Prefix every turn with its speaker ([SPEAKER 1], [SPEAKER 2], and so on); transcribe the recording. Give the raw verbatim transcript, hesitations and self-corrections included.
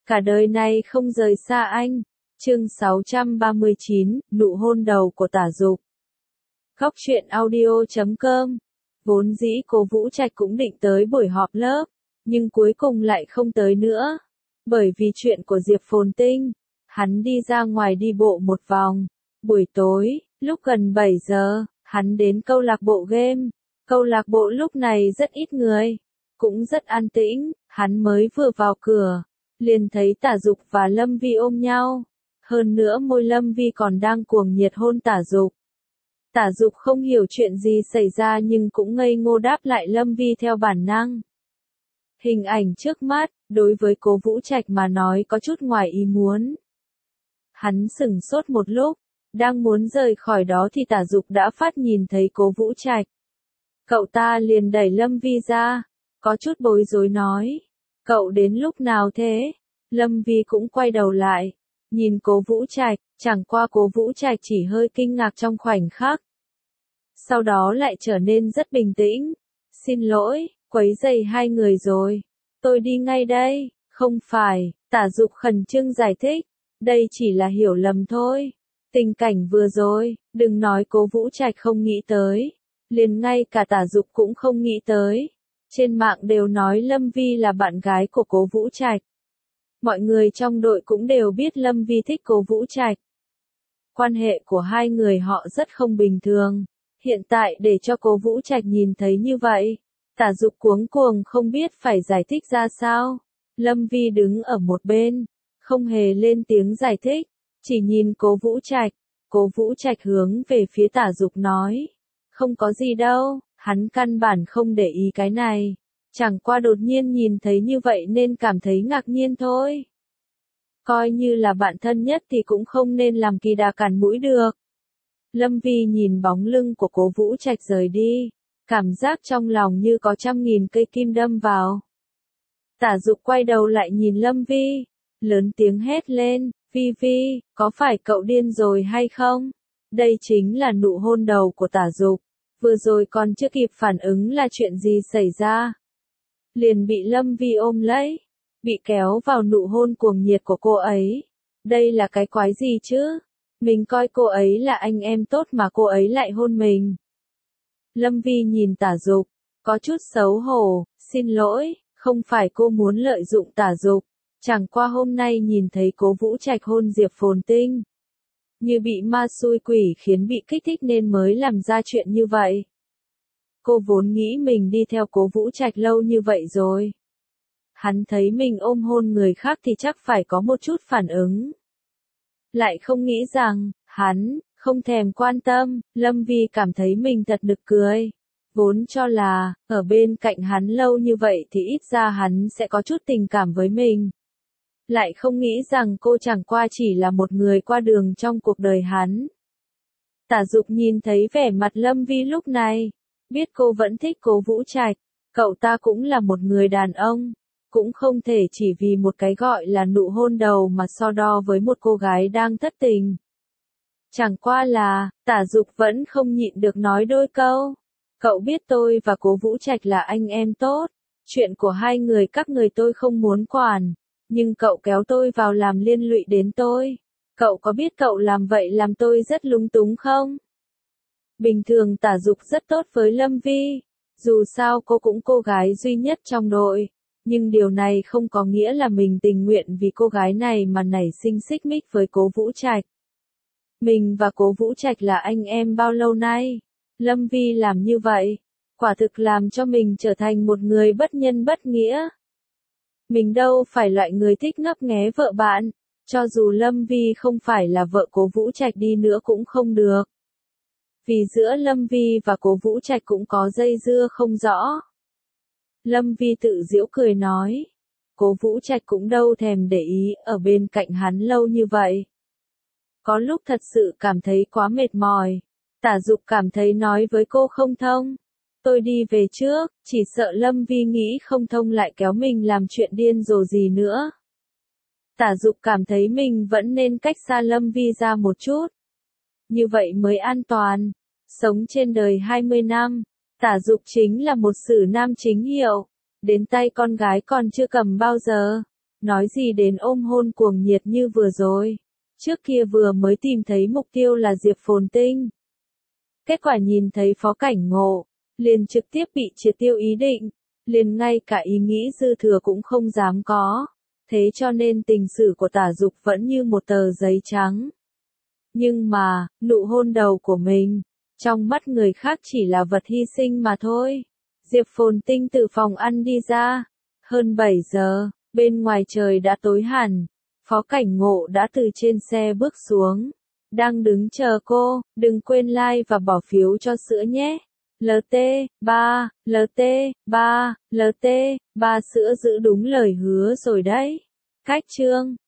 [SPEAKER 1] cả đời này không rời xa anh. Chương sáu trăm ba mươi chín, nụ hôn đầu của Tả Dục. Góc truyện audio chấm com. Vốn dĩ Cố Vũ Trạch cũng định tới buổi họp lớp, nhưng cuối cùng lại không tới nữa. Bởi vì chuyện của Diệp Phồn Tinh, hắn đi ra ngoài đi bộ một vòng. Buổi tối, lúc gần bảy giờ, hắn đến câu lạc bộ game. Câu lạc bộ lúc này rất ít người, cũng rất an tĩnh. Hắn mới vừa vào cửa, liền thấy Tả Dục và Lâm Vi ôm nhau. Hơn nữa môi Lâm Vi còn đang cuồng nhiệt hôn Tả Dục. Tả Dục không hiểu chuyện gì xảy ra nhưng cũng ngây ngô đáp lại Lâm Vi theo bản năng. Hình ảnh trước mắt, đối với Cố Vũ Trạch mà nói có chút ngoài ý muốn. Hắn sửng sốt một lúc, đang muốn rời khỏi đó thì Tả Dục đã phát nhìn thấy Cố Vũ Trạch. Cậu ta liền đẩy Lâm Vi ra, có chút bối rối nói. Cậu đến lúc nào thế? Lâm Vi cũng quay đầu lại, nhìn Cố Vũ Trạch, chẳng qua Cố Vũ Trạch chỉ hơi kinh ngạc trong khoảnh khắc. Sau đó lại trở nên rất bình tĩnh. Xin lỗi, quấy rầy hai người rồi. Tôi đi ngay đây. Không phải, Tả Dục khẩn trương giải thích. Đây chỉ là hiểu lầm thôi. Tình cảnh vừa rồi, đừng nói Cố Vũ Trạch không nghĩ tới. Liền ngay cả Tả Dục cũng không nghĩ tới. Trên mạng đều nói Lâm Vi là bạn gái của Cố Vũ Trạch. Mọi người trong đội cũng đều biết Lâm Vi thích Cố Vũ Trạch. Quan hệ của hai người họ rất không bình thường. Hiện tại để cho Cố Vũ Trạch nhìn thấy như vậy, Tả Dục cuống cuồng không biết phải giải thích ra sao. Lâm Vi đứng ở một bên, không hề lên tiếng giải thích, chỉ nhìn Cố Vũ Trạch. Cố Vũ Trạch hướng về phía Tả Dục nói, không có gì đâu, hắn căn bản không để ý cái này, chẳng qua đột nhiên nhìn thấy như vậy nên cảm thấy ngạc nhiên thôi. Coi như là bạn thân nhất thì cũng không nên làm kỳ đà cản mũi được. Lâm Vi nhìn bóng lưng của Cố Vũ Trạch rời đi, cảm giác trong lòng như có trăm nghìn cây kim đâm vào. Tả Dục quay đầu lại nhìn Lâm Vi, lớn tiếng hét lên, Vi Vi, có phải cậu điên rồi hay không? Đây chính là nụ hôn đầu của Tả Dục, vừa rồi còn chưa kịp phản ứng là chuyện gì xảy ra. Liền bị Lâm Vi ôm lấy, bị kéo vào nụ hôn cuồng nhiệt của cô ấy. Đây là cái quái gì chứ? Mình coi cô ấy là anh em tốt mà cô ấy lại hôn mình. Lâm Vi nhìn Tả Dục, có chút xấu hổ, xin lỗi, không phải cô muốn lợi dụng Tả Dục, chẳng qua hôm nay nhìn thấy Cố Vũ Trạch hôn Diệp Phồn Tinh. Như bị ma xui quỷ khiến bị kích thích nên mới làm ra chuyện như vậy. Cô vốn nghĩ mình đi theo Cố Vũ Trạch lâu như vậy rồi. Hắn thấy mình ôm hôn người khác thì chắc phải có một chút phản ứng. Lại không nghĩ rằng, hắn, không thèm quan tâm. Lâm Vi cảm thấy mình thật nực cười. Vốn cho là, ở bên cạnh hắn lâu như vậy thì ít ra hắn sẽ có chút tình cảm với mình. Lại không nghĩ rằng cô chẳng qua chỉ là một người qua đường trong cuộc đời hắn. Tả Dục nhìn thấy vẻ mặt Lâm Vi lúc này, biết cô vẫn thích Cố Vũ Trạch. Cậu ta cũng là một người đàn ông, cũng không thể chỉ vì một cái gọi là nụ hôn đầu mà so đo với một cô gái đang thất tình. Chẳng qua là, Tả Dục vẫn không nhịn được nói đôi câu. Cậu biết tôi và Cố Vũ Trạch là anh em tốt, chuyện của hai người các người tôi không muốn quản, nhưng cậu kéo tôi vào làm liên lụy đến tôi. Cậu có biết cậu làm vậy làm tôi rất lúng túng không? Bình thường Tả Dục rất tốt với Lâm Vi, dù sao cô cũng cô gái duy nhất trong đội, nhưng điều này không có nghĩa là mình tình nguyện vì cô gái này mà nảy sinh xích mích với Cố Vũ Trạch. Mình và Cố Vũ Trạch là anh em bao lâu nay? Lâm Vi làm như vậy, quả thực làm cho mình trở thành một người bất nhân bất nghĩa. Mình đâu phải loại người thích ngấp nghé vợ bạn, cho dù Lâm Vi không phải là vợ Cố Vũ Trạch đi nữa cũng không được. Vì giữa Lâm Vi và Cố Vũ Trạch cũng có dây dưa không rõ. Lâm Vi tự giễu cười nói, Cố Vũ Trạch cũng đâu thèm để ý ở bên cạnh hắn lâu như vậy. Có lúc thật sự cảm thấy quá mệt mỏi. Tả Dục cảm thấy nói với cô không thông. Tôi đi về trước, chỉ sợ Lâm Vi nghĩ không thông lại kéo mình làm chuyện điên rồ gì nữa. Tả Dục cảm thấy mình vẫn nên cách xa Lâm Vi ra một chút. Như vậy mới an toàn. Sống trên đời hai mươi năm, Tả Dục chính là một sử nam chính hiệu. Đến tay con gái còn chưa cầm bao giờ. nói gì đến ôm hôn cuồng nhiệt như vừa rồi. Trước kia vừa mới tìm thấy mục tiêu là Diệp Phồn Tinh. Kết quả nhìn thấy Phó Cảnh Ngộ, liền trực tiếp bị triệt tiêu ý định, liền ngay cả ý nghĩ dư thừa cũng không dám có. Thế cho nên tình sử của Tả Dục vẫn như một tờ giấy trắng. Nhưng mà, nụ hôn đầu của mình, trong mắt người khác chỉ là vật hy sinh mà thôi. Diệp Phồn Tinh từ phòng ăn đi ra. Hơn bảy giờ, bên ngoài trời đã tối hẳn. Phó Cảnh Ngộ đã từ trên xe bước xuống. Đang đứng chờ cô, đừng quên like và bỏ phiếu cho sữa nhé. lờ tê ba, lờ tê ba, lờ tê ba sữa giữ đúng lời hứa rồi đấy. Cách chương